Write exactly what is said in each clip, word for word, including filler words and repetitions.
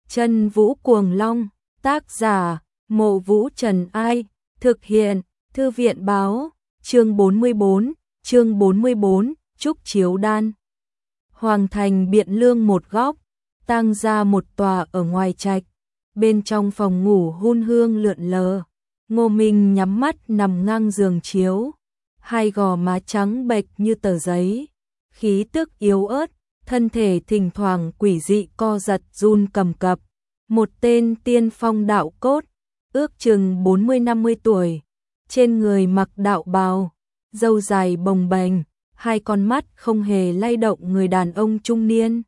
Chân Vũ Cuồng Long, tác giả, Mộ Vũ Trần Ai, thực hiện, Thư viện Báo, chương bốn mươi bốn, chương bốn mươi bốn, Trúc Chiếu Đan. Hoàng thành Biện Lương một góc, tang ra một tòa ở ngoài trạch, bên trong phòng ngủ hun hương lượn lờ, Ngô Minh nhắm mắt nằm ngang giường chiếu, hai gò má trắng bệch như tờ giấy, khí tức yếu ớt, thân thể thỉnh thoảng quỷ dị co giật run cầm cập, một tên tiên phong đạo cốt, ước chừng bốn mươi năm mươi tuổi, trên người mặc đạo bào, râu dài bồng bềnh, hai con mắt không hề lay động người đàn ông trung niên.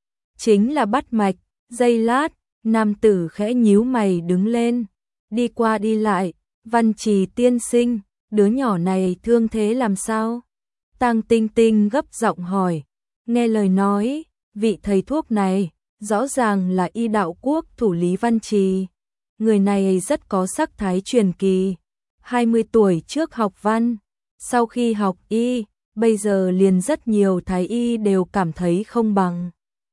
Chính là Bắt Mạch. Giây lát, nam tử khẽ nhíu mày đứng lên, đi qua đi lại, Văn Trì tiên sinh, đứa nhỏ này thương thế làm sao? Tang Tinh Tinh gấp giọng hỏi, nghe lời nói, vị thầy thuốc này, rõ ràng là y đạo quốc thủ Lý Văn Trì. Người này rất có sắc thái truyền kỳ, hai mươi tuổi trước học văn, sau khi học y, bây giờ liền rất nhiều thái y đều cảm thấy không bằng.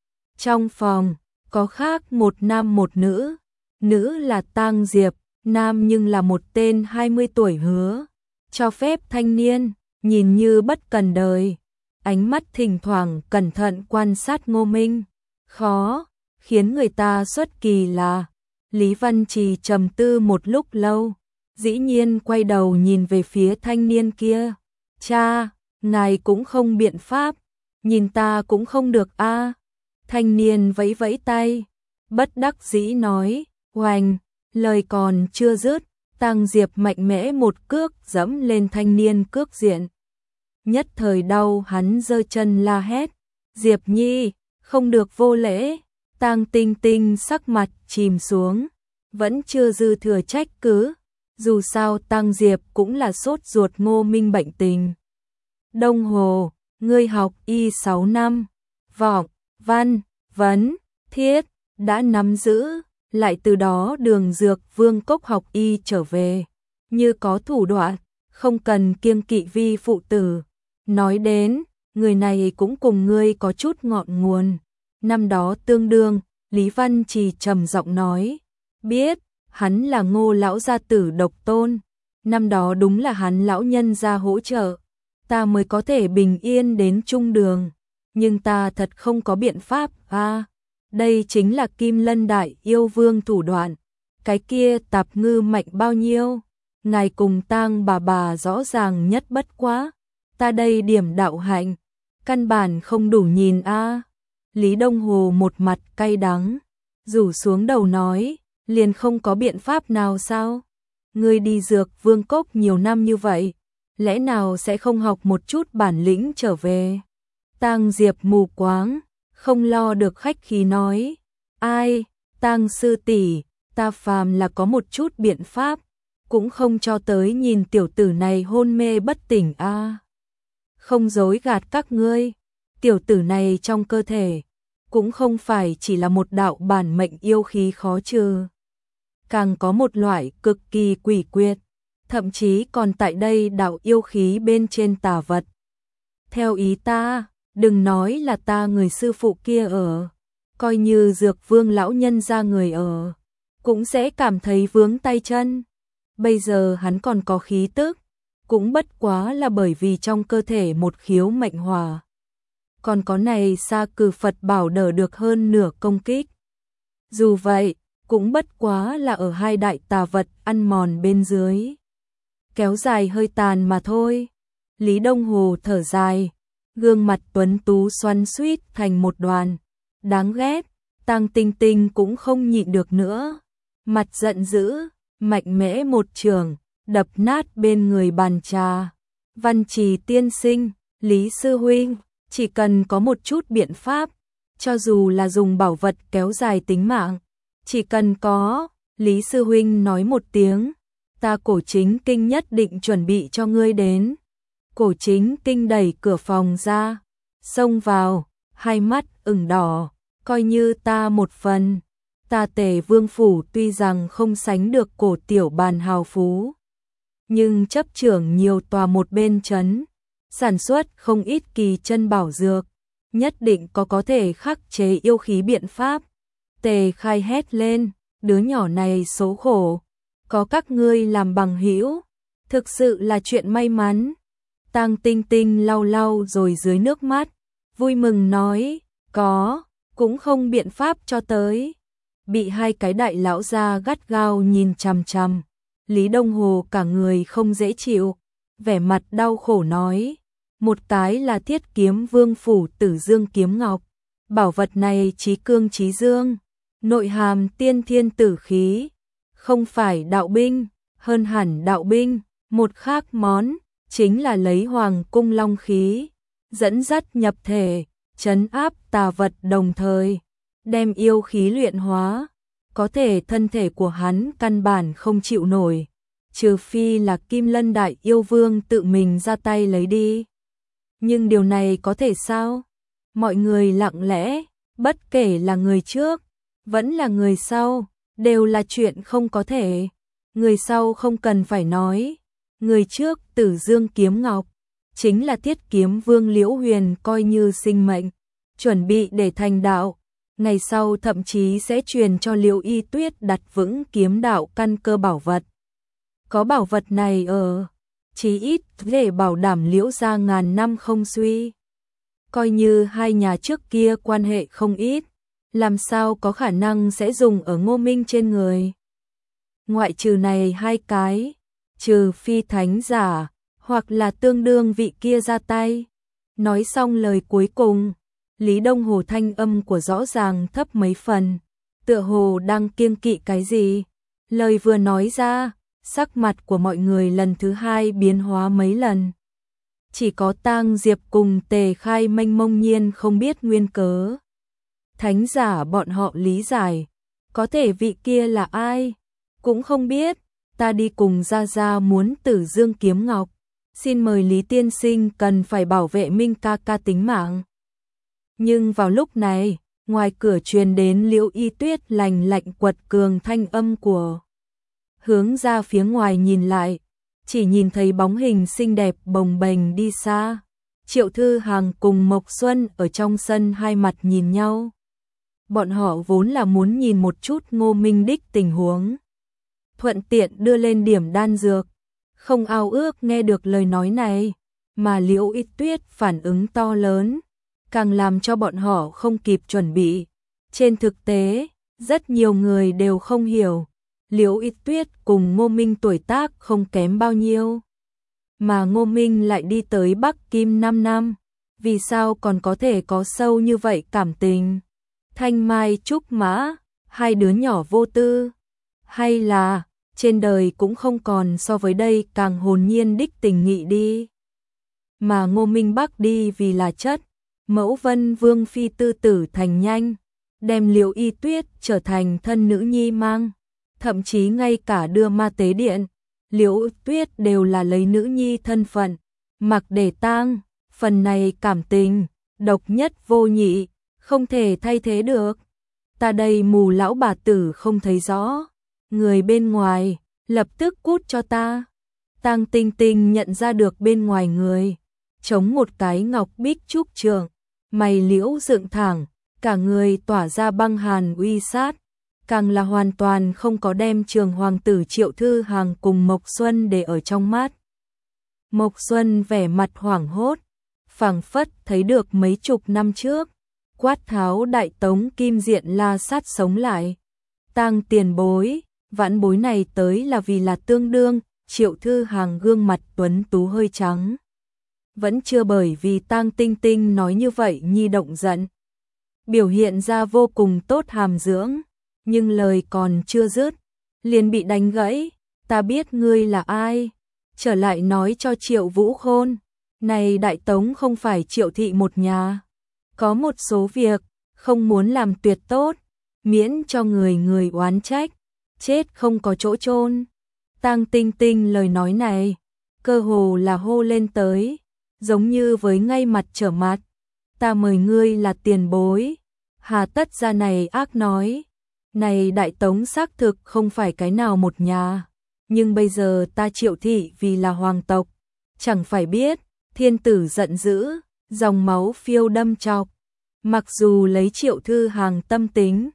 Trong phòng, có khác một nam một nữ, nữ là Tang Diệp, nam nhưng là một tên hai mươi tuổi hứa, cho phép thanh niên, nhìn như bất cần đời, ánh mắt thỉnh thoảng cẩn thận quan sát Ngô Minh, khó, khiến người ta xuất kỳ là, Lý Văn Trì trầm tư một lúc lâu, dĩ nhiên quay đầu nhìn về phía thanh niên kia, cha, ngài cũng không biện pháp, nhìn ta cũng không được a. À. Thanh niên vẫy vẫy tay, bất đắc dĩ nói, oành, lời còn chưa dứt, Tang Diệp mạnh mẽ một cước giẫm lên thanh niên cước diện. Nhất thời đau hắn giơ chân la hét, Diệp Nhi, không được vô lễ. Tang Tinh Tinh sắc mặt chìm xuống, vẫn chưa dư thừa trách cứ, dù sao Tang Diệp cũng là sốt ruột Ngô Minh bệnh tình. Đông Hồ, ngươi học y sáu năm, vọng, văn, vấn, thiết, đã nắm giữ, lại từ đó Đường Dược Vương Cốc học y trở về, như có thủ đoạn, không cần kiêng kỵ vi phụ tử. Nói đến, người này cũng cùng ngươi có chút ngọn nguồn, năm đó tương đương, Lý Văn Trì trầm giọng nói, biết, hắn là Ngô lão gia tử độc tôn, năm đó đúng là hắn lão nhân ra hỗ trợ, ta mới có thể bình yên đến trung đường, nhưng ta thật không có biện pháp, a, à, đây chính là Kim Lân Đại Yêu Vương thủ đoạn, cái kia Tạp Ngư mạnh bao nhiêu, ngài cùng Tang bà bà rõ ràng nhất bất quá, ta đây điểm đạo hạnh, căn bản không đủ nhìn a. À. Lý Đông Hồ một mặt cay đắng, rủ xuống đầu nói, liền không có biện pháp nào sao? Ngươi đi Dược Vương Cốc nhiều năm như vậy, lẽ nào sẽ không học một chút bản lĩnh trở về? Tang Diệp mù quáng, không lo được khách khí nói, ai, Tang sư tỷ, ta phàm là có một chút biện pháp, cũng không cho tới nhìn tiểu tử này hôn mê bất tỉnh a. À. Không dối gạt các ngươi, tiểu tử này trong cơ thể cũng không phải chỉ là một đạo bản mệnh yêu khí khó trừ, càng có một loại cực kỳ quỷ quyệt, thậm chí còn tại đây đạo yêu khí bên trên tà vật. Theo ý ta, đừng nói là ta người sư phụ kia ở, coi như Dược Vương lão nhân ra người ở, cũng sẽ cảm thấy vướng tay chân. Bây giờ hắn còn có khí tức, cũng bất quá là bởi vì trong cơ thể một khiếu mệnh hỏa. Còn có này Sa Cừ Phật bảo đỡ được hơn nửa công kích. Dù vậy, cũng bất quá là ở hai đại tà vật ăn mòn bên dưới. Kéo dài hơi tàn mà thôi. Lý Đông Hồ thở dài, gương mặt tuấn tú xoắn xuýt thành một đoàn. Đáng ghét, Tang Tinh Tinh cũng không nhịn được nữa. Mặt giận dữ, mạnh mẽ một trường, đập nát bên người bàn trà. Văn Trì tiên sinh, Lý sư huynh, chỉ cần có một chút biện pháp, cho dù là dùng bảo vật kéo dài tính mạng, chỉ cần có, Lý sư huynh nói một tiếng, ta Cổ Chính Kinh nhất định chuẩn bị cho ngươi đến. Cổ Chính Kinh đẩy cửa phòng ra, xông vào, hai mắt ửng đỏ, coi như ta một phần. Ta Tề Vương phủ tuy rằng không sánh được Cổ tiểu bàn hào phú, nhưng chấp trưởng nhiều tòa một bên trấn, sản xuất không ít kỳ chân bảo dược, nhất định có có thể khắc chế yêu khí biện pháp. Tề Khai hét lên, đứa nhỏ này số khổ, có các ngươi làm bằng hữu, thực sự là chuyện may mắn. Tang Tinh Tinh lau lau rồi dưới nước mắt, vui mừng nói, có, cũng không biện pháp cho tới. Bị hai cái đại lão gia gắt gao nhìn chằm chằm, Lý Đông Hồ cả người không dễ chịu, vẻ mặt đau khổ nói, một cái là Thiết Kiếm Vương phủ Tử Dương kiếm ngọc, bảo vật này chí cương chí dương, nội hàm tiên thiên tử khí, không phải đạo binh, hơn hẳn đạo binh, một khác món chính là lấy hoàng cung long khí, dẫn dắt nhập thể, trấn áp tà vật đồng thời, đem yêu khí luyện hóa, có thể thân thể của hắn căn bản không chịu nổi, trừ phi là Kim Lân Đại Yêu Vương tự mình ra tay lấy đi. Nhưng điều này có thể sao? Mọi người lặng lẽ, bất kể là người trước, vẫn là người sau, đều là chuyện không có thể. Người sau không cần phải nói, người trước Tử Dương kiếm ngọc, chính là Thiết Kiếm Vương Liễu Huyền coi như sinh mệnh, chuẩn bị để thành đạo, ngày sau thậm chí sẽ truyền cho Liễu Y Tuyết đặt vững kiếm đạo căn cơ bảo vật. Có bảo vật này ở, chí ít để bảo đảm Liễu gia ngàn năm không suy. Coi như hai nhà trước kia quan hệ không ít, làm sao có khả năng sẽ dùng ở Ngô Minh trên người. Ngoại trừ này hai cái, trừ phi thánh giả, hoặc là tương đương vị kia ra tay. Nói xong lời cuối cùng, Lý Đông Hồ thanh âm của rõ ràng thấp mấy phần, tựa hồ đang kiêng kỵ cái gì. Lời vừa nói ra, sắc mặt của mọi người lần thứ hai biến hóa mấy lần. Chỉ có Tang Diệp cùng Tề Khai mênh mông nhiên không biết nguyên cớ. Thánh giả bọn họ lý giải, có thể vị kia là ai, cũng không biết, ta đi cùng Gia Gia muốn Tử Dương kiếm ngọc, xin mời Lý tiên sinh cần phải bảo vệ Minh ca ca tính mạng. Nhưng vào lúc này, ngoài cửa truyền đến Liễu Y Tuyết lành lạnh quật cường thanh âm của. Hướng ra phía ngoài nhìn lại, chỉ nhìn thấy bóng hình xinh đẹp bồng bềnh đi xa. Triệu Thư Hàng cùng Mộc Xuân ở trong sân hai mặt nhìn nhau. Bọn họ vốn là muốn nhìn một chút Ngô Minh đích tình huống, thuận tiện đưa lên điểm đan dược, không ao ước nghe được lời nói này, mà Liễu Y Tuyết phản ứng to lớn, càng làm cho bọn họ không kịp chuẩn bị. Trên thực tế, rất nhiều người đều không hiểu, Liễu Y Tuyết cùng Ngô Minh tuổi tác không kém bao nhiêu, mà Ngô Minh lại đi tới Bắc Kim năm năm, vì sao còn có thể có sâu như vậy cảm tình. Thanh Mai Trúc Mã, hai đứa nhỏ vô tư, hay là trên đời cũng không còn so với đây càng hồn nhiên đích tình nghị đi. Mà Ngô Minh Bắc đi vì là chất, Mẫu Vân Vương phi tư tử thành nhanh, đem Liễu Y Tuyết trở thành thân nữ nhi mang, thậm chí ngay cả đưa ma tế điện, Liễu Y Tuyết đều là lấy nữ nhi thân phận, mặc để tang, phần này cảm tình, độc nhất vô nhị, không thể thay thế được. Ta đây mù lão bà tử không thấy rõ, người bên ngoài, lập tức cút cho ta. Tang Tinh Tinh nhận ra được bên ngoài người, chống một cái ngọc bích trúc trường, mày liễu dựng thẳng, cả người tỏa ra băng hàn uy sát, càng là hoàn toàn không có đem Trường hoàng tử Triệu Thư Hàng cùng Mộc Xuân để ở trong mắt. Mộc Xuân vẻ mặt hoảng hốt, phảng phất thấy được mấy chục năm trước, Quát Tháo Đại Tống Kim Diện La Sát sống lại. Tang tiền bối, vãn bối này tới là vì là tương đương. Triệu Thư Hàng gương mặt tuấn tú hơi trắng, vẫn chưa bởi vì Tang Tinh Tinh nói như vậy nhi động giận, biểu hiện ra vô cùng tốt hàm dưỡng, nhưng lời còn chưa dứt, liền bị đánh gãy. Ta biết ngươi là ai, trở lại nói cho Triệu Vũ Khôn, này Đại Tống không phải Triệu thị một nhà, có một số việc không muốn làm tuyệt tốt, miễn cho người người oán trách, chết không có chỗ chôn. Tang Tinh Tinh lời nói này, cơ hồ là hô lên tới, giống như với ngay mặt trở mặt. Ta mời ngươi là tiền bối, hà tất ra này ác nói. Này Đại Tống xác thực không phải cái nào một nhà, nhưng bây giờ ta Triệu thị vì là hoàng tộc, chẳng phải biết, thiên tử giận dữ, dòng máu phiêu đâm chọc. Mặc dù lấy Triệu Thư Hàng tâm tính,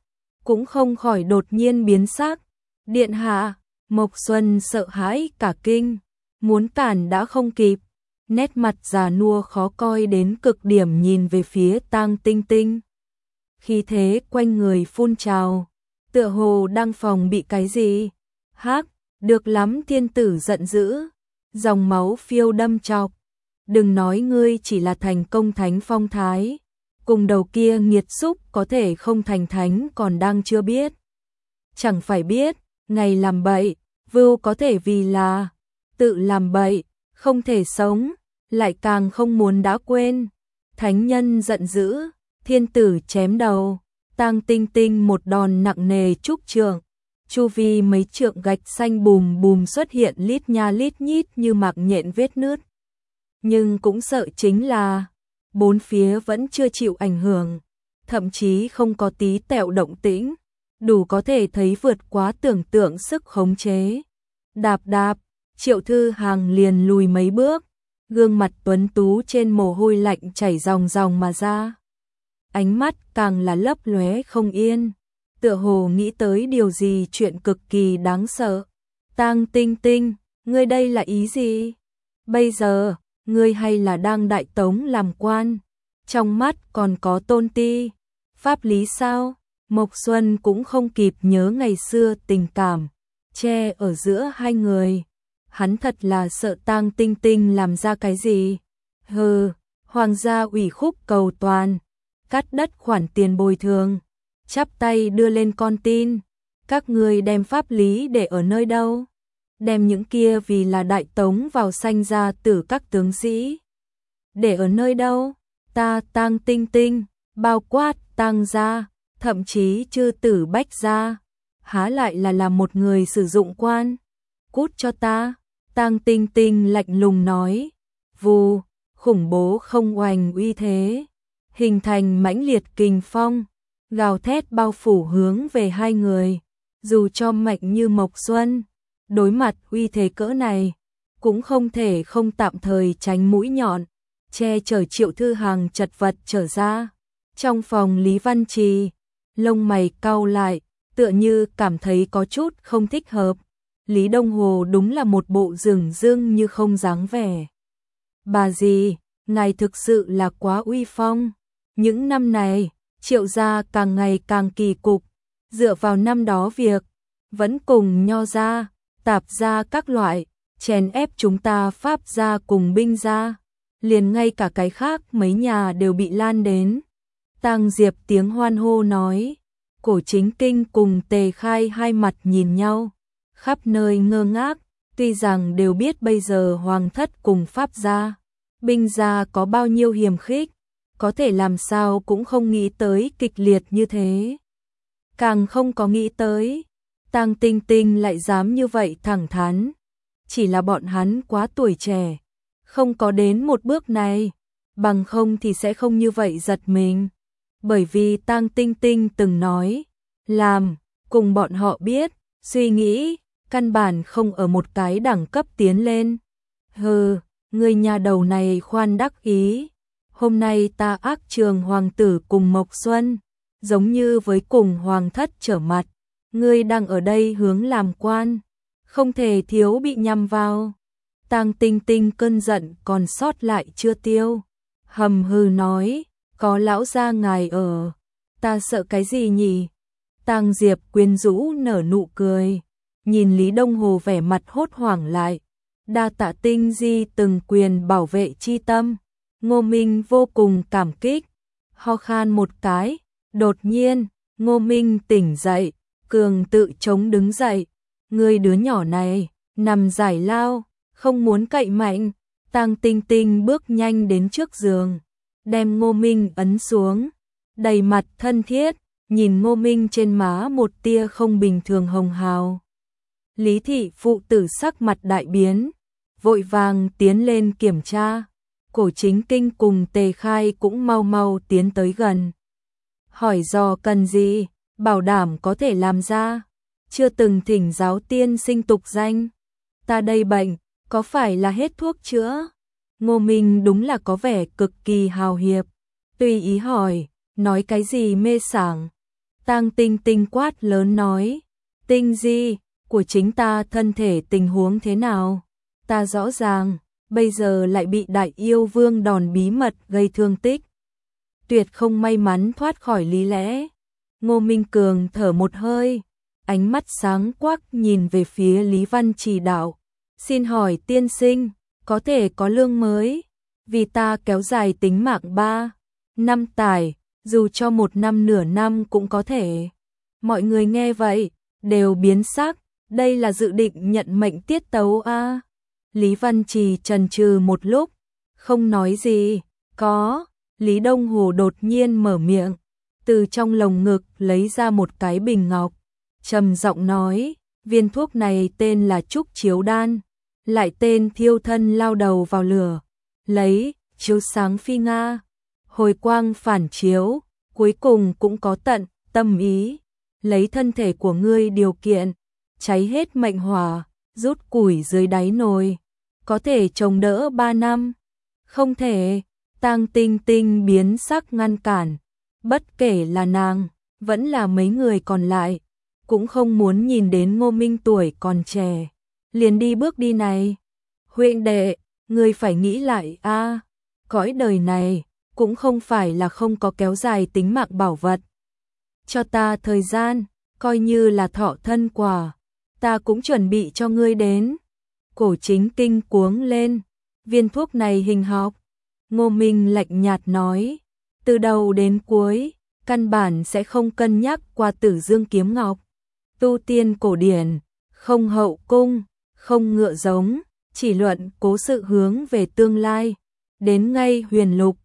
cũng không khỏi đột nhiên biến sắc. Điện hạ, Mộc Xuân sợ hãi cả kinh, muốn cản đã không kịp, nét mặt già nua khó coi đến cực điểm nhìn về phía Tang Tinh Tinh. Khí thế quanh người phun trào, tựa hồ đang phòng bị cái gì. Hắc, được lắm, thiên tử giận dữ, dòng máu phiêu đâm chọc. Đừng nói ngươi chỉ là thành công thánh phong thái, cùng đầu kia nghiệt xúc có thể không thành thánh còn đang chưa biết. Chẳng phải biết, ngày làm bậy, vưu có thể vì là tự làm bậy, không thể sống, lại càng không muốn đã quên. Thánh nhân giận dữ, thiên tử chém đầu, Tang Tinh Tinh một đòn nặng nề trúc trượng, chu vi mấy trượng gạch xanh bùm bùm xuất hiện lít nha lít nhít như mạc nhện vết nứt. Nhưng cũng sợ chính là bốn phía vẫn chưa chịu ảnh hưởng, thậm chí không có tí tẹo động tĩnh, đủ có thể thấy vượt quá tưởng tượng sức khống chế. Đạp đạp, Triệu Thư Hàng liền lùi mấy bước, gương mặt tuấn tú trên mồ hôi lạnh chảy ròng ròng mà ra. Ánh mắt càng là lấp lóe không yên, tựa hồ nghĩ tới điều gì chuyện cực kỳ đáng sợ. Tang Tinh Tinh, ngươi đây là ý gì? Bây giờ, ngươi hay là đang đại tống làm quan? Trong mắt còn có tôn ti, pháp lý sao? Mộc Xuân cũng không kịp nhớ ngày xưa tình cảm che ở giữa hai người. Hắn thật là sợ Tang Tinh Tinh làm ra cái gì. Hừ, hoàng gia ủy khúc cầu toàn, cắt đất khoản tiền bồi thường, chắp tay đưa lên con tin. Các ngươi đem pháp lý để ở nơi đâu? Đem những kia vì là đại tống vào sanh ra tử các tướng sĩ để ở nơi đâu? Ta Tang Tinh Tinh, bao quát Tang gia, thậm chí chư tử Bách gia, há lại là là một người sử dụng quan? Cút cho ta! Tang Tinh Tinh lạnh lùng nói. Vù, khủng bố không oanh uy thế, hình thành mãnh liệt kình phong, gào thét bao phủ hướng về hai người. Dù cho mạnh như Mộc Xuân, đối mặt uy thế cỡ này, cũng không thể không tạm thời tránh mũi nhọn, che chở Triệu Thư Hàng chật vật trở ra. Trong phòng Lý Văn Trì, lông mày cau lại, tựa như cảm thấy có chút không thích hợp. Lý Đông Hồ đúng là một bộ dửng dưng như không dáng vẻ. Bà dì, ngài thực sự là quá uy phong. Những năm này, Triệu gia càng ngày càng kỳ cục, dựa vào năm đó việc, vẫn cùng Nho gia, Tạp gia các loại, chèn ép chúng ta Pháp gia cùng Binh gia, liền ngay cả cái khác mấy nhà đều bị lan đến. Tang Diệp tiếng hoan hô nói. Cổ Chính Kinh cùng Tề Khai hai mặt nhìn nhau, khắp nơi ngơ ngác, tuy rằng đều biết bây giờ hoàng thất cùng Pháp gia, Binh gia có bao nhiêu hiềm khích, có thể làm sao cũng không nghĩ tới kịch liệt như thế. Càng không có nghĩ tới, Tang Tinh Tinh lại dám như vậy thẳng thắn. Chỉ là bọn hắn quá tuổi trẻ, không có đến một bước này, bằng không thì sẽ không như vậy giật mình. Bởi vì Tang Tinh Tinh từng nói, làm, cùng bọn họ biết, suy nghĩ, căn bản không ở một cái đẳng cấp tiến lên. Hừ, người nhà đầu này khoan đắc ý. Hôm nay ta ác trường hoàng tử cùng Mộc Xuân, giống như với cùng hoàng thất trở mặt. Ngươi đang ở đây hướng làm quan, không thể thiếu bị nhằm vào. Tang Tinh Tinh cơn giận còn sót lại chưa tiêu, hầm hừ nói, có lão gia ngài ở, ta sợ cái gì nhỉ? Tang Diệp quyến rũ nở nụ cười, nhìn Lý Đông Hồ vẻ mặt hốt hoảng lại. Đa tạ Tinh Di từng quyền bảo vệ chi tâm. Ngô Minh vô cùng cảm kích, ho khan một cái, đột nhiên, Ngô Minh tỉnh dậy, cường tự chống đứng dậy. Người đứa nhỏ này, nằm giải lao, không muốn cậy mạnh. Tang Tinh Tinh bước nhanh đến trước giường, đem Ngô Minh ấn xuống, đầy mặt thân thiết, nhìn Ngô Minh trên má một tia không bình thường hồng hào. Lý thị phụ tử sắc mặt đại biến, vội vàng tiến lên kiểm tra. Cổ Chính Kinh cùng Tề Khai cũng mau mau tiến tới gần. Hỏi dò cần gì, bảo đảm có thể làm ra. Chưa từng thỉnh giáo tiên sinh tục danh. Ta đây bệnh, có phải là hết thuốc chữa? Ngô Minh đúng là có vẻ cực kỳ hào hiệp. Tùy ý hỏi, nói cái gì mê sảng. Tang Tinh Tinh quát lớn nói, Tinh Di, của chính ta thân thể tình huống thế nào? Ta rõ ràng, bây giờ lại bị Đại Yêu Vương đòn bí mật gây thương tích. Tuyệt không may mắn thoát khỏi lý lẽ. Ngô Minh Cường thở một hơi, ánh mắt sáng quắc nhìn về phía Lý Văn Trì đạo. Xin hỏi tiên sinh, có thể có lương mới, vì ta kéo dài tính mạng ba năm tải, dù cho một năm nửa năm cũng có thể. Mọi người nghe vậy, đều biến sắc, đây là dự định nhận mệnh tiết tấu a. À? Lý Văn Trì chần chừ một lúc, không nói gì. Có, Lý Đông Hồ đột nhiên mở miệng, từ trong lồng ngực lấy ra một cái bình ngọc, trầm giọng nói, viên thuốc này tên là Trúc Chiếu Đan, lại tên thiêu thân lao đầu vào lửa, lấy, chiếu sáng phi nga, hồi quang phản chiếu, cuối cùng cũng có tận, tâm ý, lấy thân thể của ngươi điều kiện, cháy hết mệnh hỏa, rút củi dưới đáy nồi, có thể chống đỡ ba năm, không thể. Tang Tinh Tinh biến sắc ngăn cản, bất kể là nàng, vẫn là mấy người còn lại, cũng không muốn nhìn đến Ngô Minh tuổi còn trẻ, liền đi bước đi này. Huynh đệ, ngươi phải nghĩ lại a, à, cõi đời này cũng không phải là không có kéo dài tính mạng bảo vật. Cho ta thời gian, coi như là thọ thân quả, ta cũng chuẩn bị cho ngươi đến. Cổ Chính Kinh cuống lên, viên thuốc này hình học. Ngô Minh lạnh nhạt nói, từ đầu đến cuối, căn bản sẽ không cân nhắc qua Tử Dương kiếm ngọc. Tu tiên cổ điển, không hậu cung, không ngựa giống, chỉ luận cố sự hướng về tương lai. Đến ngay huyền lục,